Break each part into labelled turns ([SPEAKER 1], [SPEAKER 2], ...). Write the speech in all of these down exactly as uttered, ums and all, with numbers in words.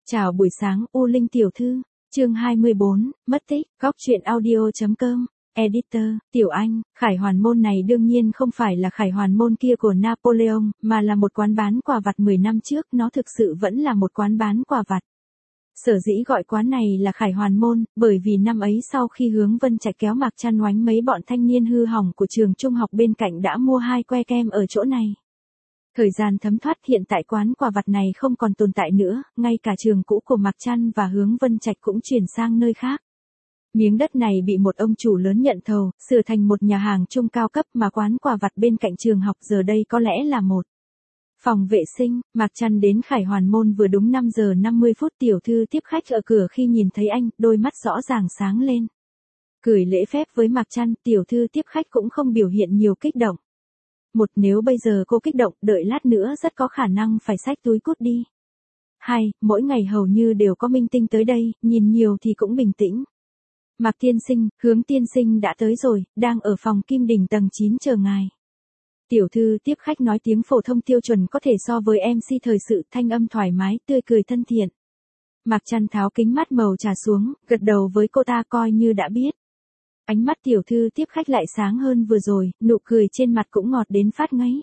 [SPEAKER 1] Chào buổi sáng U Linh tiểu thư, chương hai mươi bốn, mất tích, góc truyện audio.com, editor, Tiểu Anh, Khải Hoàn Môn này đương nhiên không phải là Khải Hoàn Môn kia của Napoleon, mà là một quán bán quà vặt mười năm trước, nó thực sự vẫn là một quán bán quà vặt. Sở dĩ gọi quán này là Khải Hoàn Môn, bởi vì năm ấy sau khi Hướng Vân Trạch kéo Mạc Trăn oánh mấy bọn thanh niên hư hỏng của trường trung học bên cạnh đã mua hai que kem ở chỗ này. Thời gian thấm thoát hiện tại quán quà vặt này không còn tồn tại nữa, ngay cả trường cũ của Mạc Trăn và Hướng Vân Trạch cũng chuyển sang nơi khác. Miếng đất này bị một ông chủ lớn nhận thầu, sửa thành một nhà hàng chung cao cấp mà quán quà vặt bên cạnh trường học giờ đây có lẽ là một phòng vệ sinh. Mạc Trăn đến Khải Hoàn Môn vừa đúng năm giờ năm mươi phút, tiểu thư tiếp khách ở cửa khi nhìn thấy anh, đôi mắt rõ ràng sáng lên. Cười lễ phép với Mạc Trăn, tiểu thư tiếp khách cũng không biểu hiện nhiều kích động. Một, nếu bây giờ cô kích động, đợi lát nữa rất có khả năng phải xách túi cút đi. Hai, mỗi ngày hầu như đều có minh tinh tới đây, nhìn nhiều thì cũng bình tĩnh. Mạc tiên sinh, Hướng tiên sinh đã tới rồi, đang ở phòng Kim Đình tầng chín chờ ngài. Tiểu thư tiếp khách nói tiếng phổ thông tiêu chuẩn có thể so với em xê thời sự, thanh âm thoải mái, tươi cười thân thiện. Mạc Trăn tháo kính mắt màu trà xuống, gật đầu với cô ta coi như đã biết. Ánh mắt tiểu thư tiếp khách lại sáng hơn vừa rồi, nụ cười trên mặt cũng ngọt đến phát ngấy.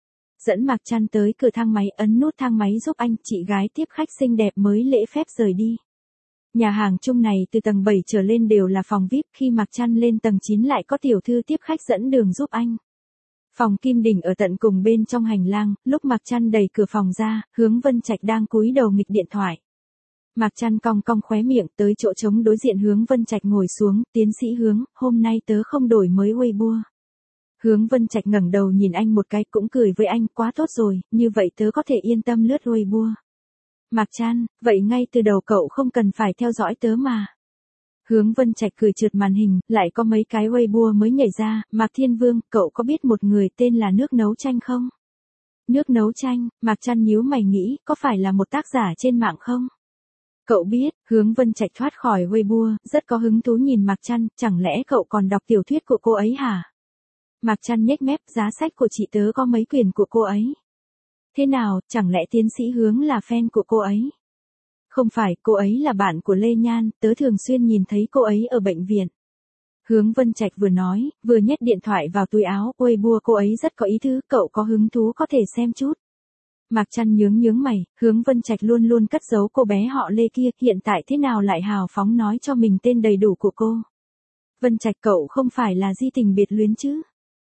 [SPEAKER 1] Dẫn Mạc Trăn tới cửa thang máy, ấn nút thang máy giúp anh, chị gái tiếp khách xinh đẹp mới lễ phép rời đi. Nhà hàng chung này từ tầng bảy trở lên đều là phòng vi ai pi, khi Mạc Trăn lên tầng chín lại có tiểu thư tiếp khách dẫn đường giúp anh. Phòng Kim Đình ở tận cùng bên trong hành lang, lúc Mạc Trăn đẩy cửa phòng ra, Hướng Vân Trạch đang cúi đầu nghịch điện thoại. Mạc Trăn cong cong khóe miệng, tới chỗ trống đối diện Hướng Vân Trạch ngồi xuống, tiến sĩ Hướng, hôm nay tớ không đổi mới Weibo. Hướng Vân Trạch ngẩng đầu nhìn anh một cái, cũng cười với anh, quá tốt rồi, như vậy tớ có thể yên tâm lướt Weibo. Mạc Trăn, vậy ngay từ đầu cậu không cần phải theo dõi tớ mà. Hướng Vân Trạch cười trượt màn hình, lại có mấy cái Weibo mới nhảy ra, Mạc Thiên Vương, cậu có biết một người tên là Nước Nấu Chanh không? Nước Nấu Chanh, Mạc Trăn nhíu mày nghĩ, có phải là một tác giả trên mạng không? Cậu biết, Hướng Vân Trạch thoát khỏi Weibo, rất có hứng thú nhìn Mạc Trăn, chẳng lẽ cậu còn đọc tiểu thuyết của cô ấy hả? Mạc Trăn nhếch mép, giá sách của chị tớ có mấy quyển của cô ấy. Thế nào, chẳng lẽ tiến sĩ Hướng là fan của cô ấy? Không phải, cô ấy là bạn của Lê Nhan, tớ thường xuyên nhìn thấy cô ấy ở bệnh viện. Hướng Vân Trạch vừa nói, vừa nhét điện thoại vào túi áo, Weibo cô ấy rất có ý tứ, cậu có hứng thú có thể xem chút. Mạc Trăn nhướng nhướng mày, Hướng Vân Trạch luôn luôn cất giấu cô bé họ Lê kia, hiện tại thế nào lại hào phóng nói cho mình tên đầy đủ của cô. Vân Trạch, cậu không phải là di tình biệt luyến chứ?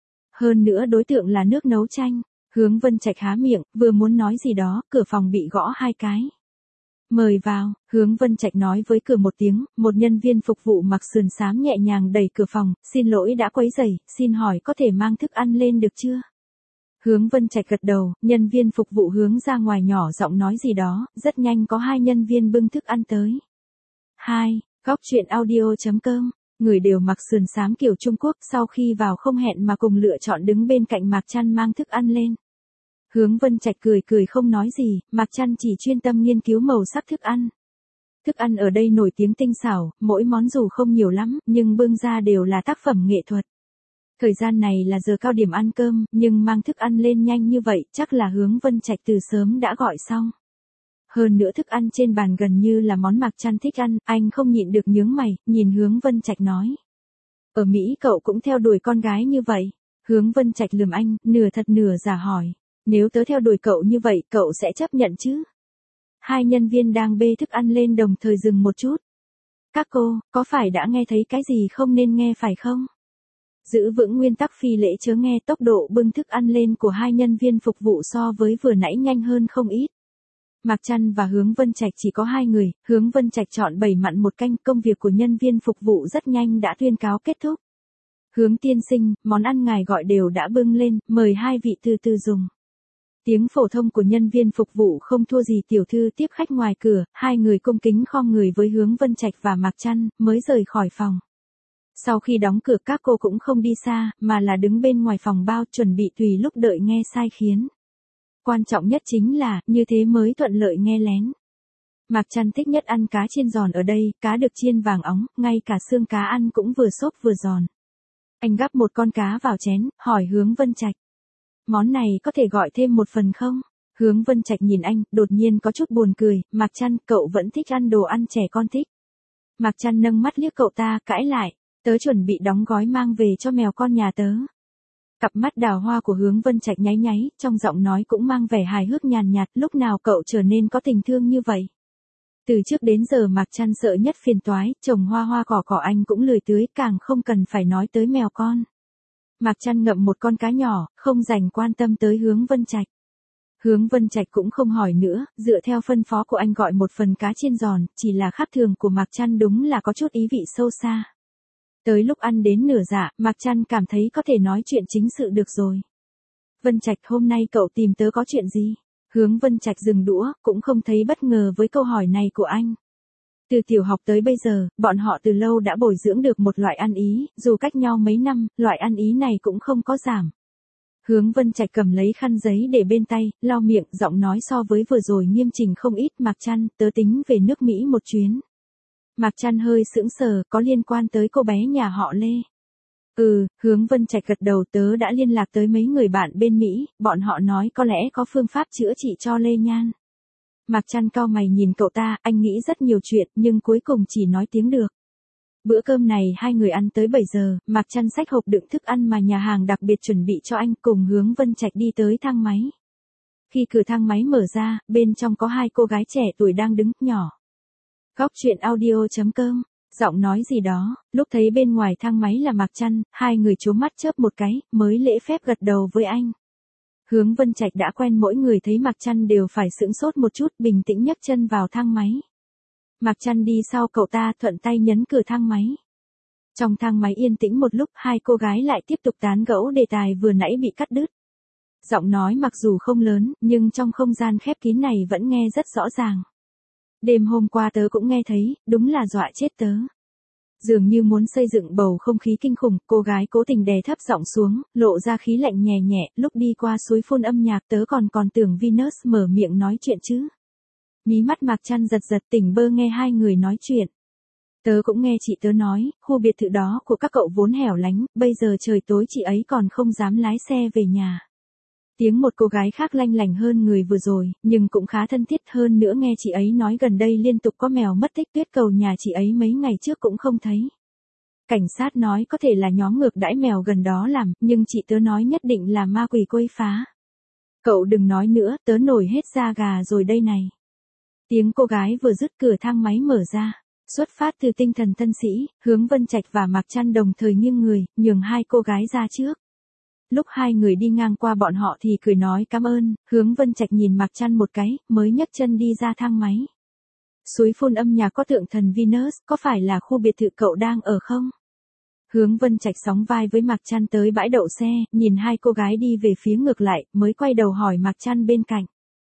[SPEAKER 1] Hơn nữa đối tượng là Nước Nấu Chanh. Hướng Vân Trạch há miệng, vừa muốn nói gì đó, cửa phòng bị gõ hai cái. Mời vào, Hướng Vân Trạch nói với cửa một tiếng, một nhân viên phục vụ mặc sườn xám nhẹ nhàng đẩy cửa phòng, xin lỗi đã quấy rầy, xin hỏi có thể mang thức ăn lên được chưa? Hướng Vân Trạch gật đầu, nhân viên phục vụ hướng ra ngoài nhỏ giọng nói gì đó, rất nhanh có hai nhân viên bưng thức ăn tới. Hai, góc truyện audio.com, người đều mặc sườn xám kiểu Trung Quốc, sau khi vào không hẹn mà cùng lựa chọn đứng bên cạnh Mạc Trăn mang thức ăn lên. Hướng Vân Trạch cười cười không nói gì, Mạc Trăn chỉ chuyên tâm nghiên cứu màu sắc thức ăn. Thức ăn ở đây nổi tiếng tinh xảo, mỗi món dù không nhiều lắm, nhưng bưng ra đều là tác phẩm nghệ thuật. Thời gian này là giờ cao điểm ăn cơm, nhưng mang thức ăn lên nhanh như vậy, chắc là Hướng Vân Trạch từ sớm đã gọi xong. Hơn nữa thức ăn trên bàn gần như là món Mạc Trăn thích ăn, anh không nhịn được nhướng mày, nhìn Hướng Vân Trạch nói. Ở Mỹ cậu cũng theo đuổi con gái như vậy. Hướng Vân Trạch lườm anh, nửa thật nửa giả hỏi. Nếu tớ theo đuổi cậu như vậy, cậu sẽ chấp nhận chứ? Hai nhân viên đang bê thức ăn lên đồng thời dừng một chút. Các cô, có phải đã nghe thấy cái gì không nên nghe phải không? Giữ vững nguyên tắc phi lễ chớ nghe, tốc độ bưng thức ăn lên của hai nhân viên phục vụ so với vừa nãy nhanh hơn không ít. Mạc Trăn và Hướng Vân Trạch chỉ có hai người, Hướng Vân Trạch chọn bảy mặn một canh, công việc của nhân viên phục vụ rất nhanh đã tuyên cáo kết thúc. Hướng tiên sinh, món ăn ngài gọi đều đã bưng lên, mời hai vị từ từ dùng. Tiếng phổ thông của nhân viên phục vụ không thua gì tiểu thư tiếp khách ngoài cửa, hai người cung kính khom người với Hướng Vân Trạch và Mạc Trăn, mới rời khỏi phòng. Sau khi đóng cửa các cô cũng không đi xa, mà là đứng bên ngoài phòng bao chuẩn bị tùy lúc đợi nghe sai khiến. Quan trọng nhất chính là, như thế mới thuận lợi nghe lén. Mạc Trăn thích nhất ăn cá chiên giòn ở đây, cá được chiên vàng óng, ngay cả xương cá ăn cũng vừa xốp vừa giòn. Anh gắp một con cá vào chén, hỏi Hướng Vân Trạch. Món này có thể gọi thêm một phần không? Hướng Vân Trạch nhìn anh, đột nhiên có chút buồn cười, Mạc Trăn, cậu vẫn thích ăn đồ ăn trẻ con thích. Mạc Trăn nâng mắt liếc cậu ta, cãi lại, tớ chuẩn bị đóng gói mang về cho mèo con nhà tớ. Cặp mắt đào hoa của Hướng Vân Trạch nháy nháy, trong giọng nói cũng mang vẻ hài hước nhàn nhạt, lúc nào cậu trở nên có tình thương như vậy. Từ trước đến giờ Mạc Trăn sợ nhất phiền toái, trồng hoa hoa cỏ cỏ anh cũng lười tưới, càng không cần phải nói tới mèo con. Mạc Trăn ngậm một con cá nhỏ, không dành quan tâm tới Hướng Vân Trạch. Hướng Vân Trạch cũng không hỏi nữa, dựa theo phân phó của anh gọi một phần cá chiên giòn, chỉ là khác thường của Mạc Trăn đúng là có chút ý vị sâu xa. Tới lúc ăn đến nửa dạ, Mạc Trăn cảm thấy có thể nói chuyện chính sự được rồi. Vân Trạch, hôm nay cậu tìm tớ có chuyện gì? Hướng Vân Trạch dừng đũa, cũng không thấy bất ngờ với câu hỏi này của anh. Từ tiểu học tới bây giờ, bọn họ từ lâu đã bồi dưỡng được một loại ăn ý, dù cách nhau mấy năm, loại ăn ý này cũng không có giảm. Hướng Vân Trạch cầm lấy khăn giấy để bên tay, lau miệng, giọng nói so với vừa rồi nghiêm chỉnh không ít. Mạc Trăn, tớ tính về nước Mỹ một chuyến. Mạc Trăn hơi sững sờ, có liên quan tới cô bé nhà họ Lê. Ừ, Hướng Vân Trạch gật đầu, tớ đã liên lạc tới mấy người bạn bên Mỹ, bọn họ nói có lẽ có phương pháp chữa trị cho Lê Nhan. Mạc Trăn cau mày nhìn cậu ta, anh nghĩ rất nhiều chuyện, nhưng cuối cùng chỉ nói tiếng được. Bữa cơm này hai người ăn tới bảy giờ, Mạc Trăn xách hộp đựng thức ăn mà nhà hàng đặc biệt chuẩn bị cho anh, cùng Hướng Vân Trạch đi tới thang máy. Khi cửa thang máy mở ra, bên trong có hai cô gái trẻ tuổi đang đứng, nhỏ. Góc truyện audio chấm com, giọng nói gì đó, lúc thấy bên ngoài thang máy là Mạc Trăn, hai người chố mắt chớp một cái, mới lễ phép gật đầu với anh. Hướng Vân Trạch đã quen mỗi người thấy Mạc Trăn đều phải sững sốt một chút, bình tĩnh nhấc chân vào thang máy. Mạc Trăn đi sau cậu ta, thuận tay nhấn cửa thang máy. Trong thang máy yên tĩnh một lúc, hai cô gái lại tiếp tục tán gẫu đề tài vừa nãy bị cắt đứt. Giọng nói mặc dù không lớn, nhưng trong không gian khép kín này vẫn nghe rất rõ ràng. Đêm hôm qua tớ cũng nghe thấy, đúng là dọa chết tớ. Dường như muốn xây dựng bầu không khí kinh khủng, cô gái cố tình đè thấp giọng xuống, lộ ra khí lạnh nhẹ nhẹ, lúc đi qua suối phun âm nhạc tớ còn còn tưởng Venus mở miệng nói chuyện chứ. Mí mắt Mạc Trăn giật giật, tỉnh bơ nghe hai người nói chuyện. Tớ cũng nghe chị tớ nói, khu biệt thự đó của các cậu vốn hẻo lánh, bây giờ trời tối chị ấy còn không dám lái xe về nhà. Tiếng một cô gái khác lanh lảnh hơn người vừa rồi, nhưng cũng khá thân thiết hơn nữa, nghe chị ấy nói gần đây liên tục có mèo mất tích, tuyết cầu nhà chị ấy mấy ngày trước cũng không thấy. Cảnh sát nói có thể là nhóm ngược đãi mèo gần đó làm, nhưng chị tớ nói nhất định là ma quỷ quấy phá. Cậu đừng nói nữa, tớ nổi hết da gà rồi đây này. Tiếng cô gái vừa dứt, cửa thang máy mở ra. Xuất phát từ tinh thần thân sĩ, Hướng Vân Trạch và Mạc Trăn đồng thời nghiêng người, nhường hai cô gái ra trước. Lúc hai người đi ngang qua bọn họ thì cười nói cảm ơn, Hướng Vân Trạch nhìn Mạc Trăn một cái, mới nhấc chân đi ra thang máy. Suối phun âm nhạc có tượng thần Venus, có phải là khu biệt thự cậu đang ở không? Hướng Vân Trạch sóng vai với Mạc Trăn tới bãi đậu xe, nhìn hai cô gái đi về phía ngược lại, mới quay đầu hỏi Mạc Trăn bên cạnh.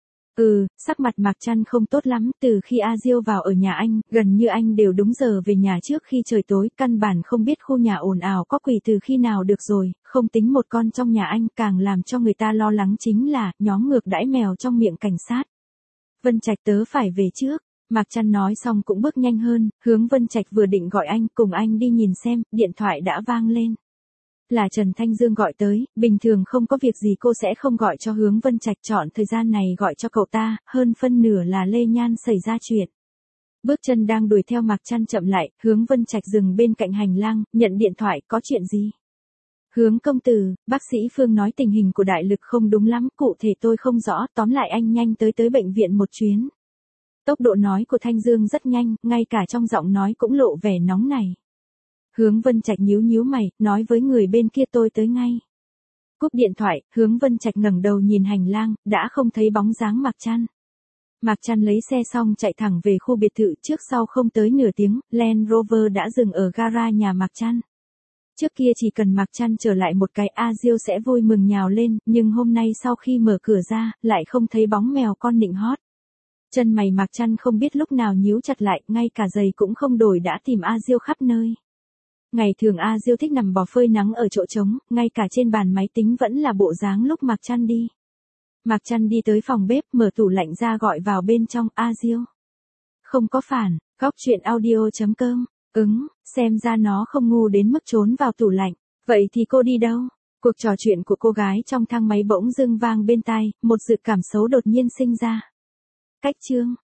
[SPEAKER 1] Ừ, sắc mặt Mạc Trăn không tốt lắm, từ khi A Diêu vào ở nhà anh, gần như anh đều đúng giờ về nhà trước khi trời tối, căn bản không biết khu nhà ồn ào có quỷ từ khi nào được rồi, không tính một con trong nhà anh, càng làm cho người ta lo lắng chính là, nhóm ngược đãi mèo trong miệng cảnh sát. Vân Trạch tớ phải về trước. Mạc Trăn nói xong cũng bước nhanh hơn, Hướng Vân Trạch vừa định gọi anh, cùng anh đi nhìn xem, điện thoại đã vang lên. Là Trần Thanh Dương gọi tới, bình thường không có việc gì cô sẽ không gọi cho Hướng Vân Trạch, chọn thời gian này gọi cho cậu ta, hơn phân nửa là Lê Nhan xảy ra chuyện. Bước chân đang đuổi theo Mạc Trăn chậm lại, Hướng Vân Trạch dừng bên cạnh hành lang, nhận điện thoại, có chuyện gì? Hướng công tử, bác sĩ Phương nói tình hình của đại lực không đúng lắm, cụ thể tôi không rõ, tóm lại anh nhanh tới tới bệnh viện một chuyến. Tốc độ nói của Thanh Dương rất nhanh, ngay cả trong giọng nói cũng lộ vẻ nóng nảy. Hướng Vân Trạch nhíu nhíu mày, nói với người bên kia tôi tới ngay. Cúp điện thoại, Hướng Vân Trạch ngẩng đầu nhìn hành lang, đã không thấy bóng dáng Mạc Trăn. Mạc Trăn lấy xe xong chạy thẳng về khu biệt thự, trước sau không tới nửa tiếng, Land Rover đã dừng ở gara nhà Mạc Trăn. Trước kia chỉ cần Mạc Trăn trở lại một cái A Diêu sẽ vui mừng nhào lên, nhưng hôm nay sau khi mở cửa ra, lại không thấy bóng mèo con nịnh hót. Chân mày Mạc Trăn không biết lúc nào nhíu chặt lại, ngay cả giày cũng không đổi đã tìm A Diêu khắp nơi. Ngày thường A Diêu thích nằm bò phơi nắng ở chỗ trống, ngay cả trên bàn máy tính vẫn là bộ dáng lúc Mạc Trăn đi. Mạc Trăn đi tới phòng bếp, mở tủ lạnh ra gọi vào bên trong, A Diêu. Không có phản, góc truyện audio chấm com, ứng, xem ra nó không ngu đến mức trốn vào tủ lạnh. Vậy thì cô đi đâu? Cuộc trò chuyện của cô gái trong thang máy bỗng dưng vang bên tai, một dự cảm xấu đột nhiên sinh ra. Cách chương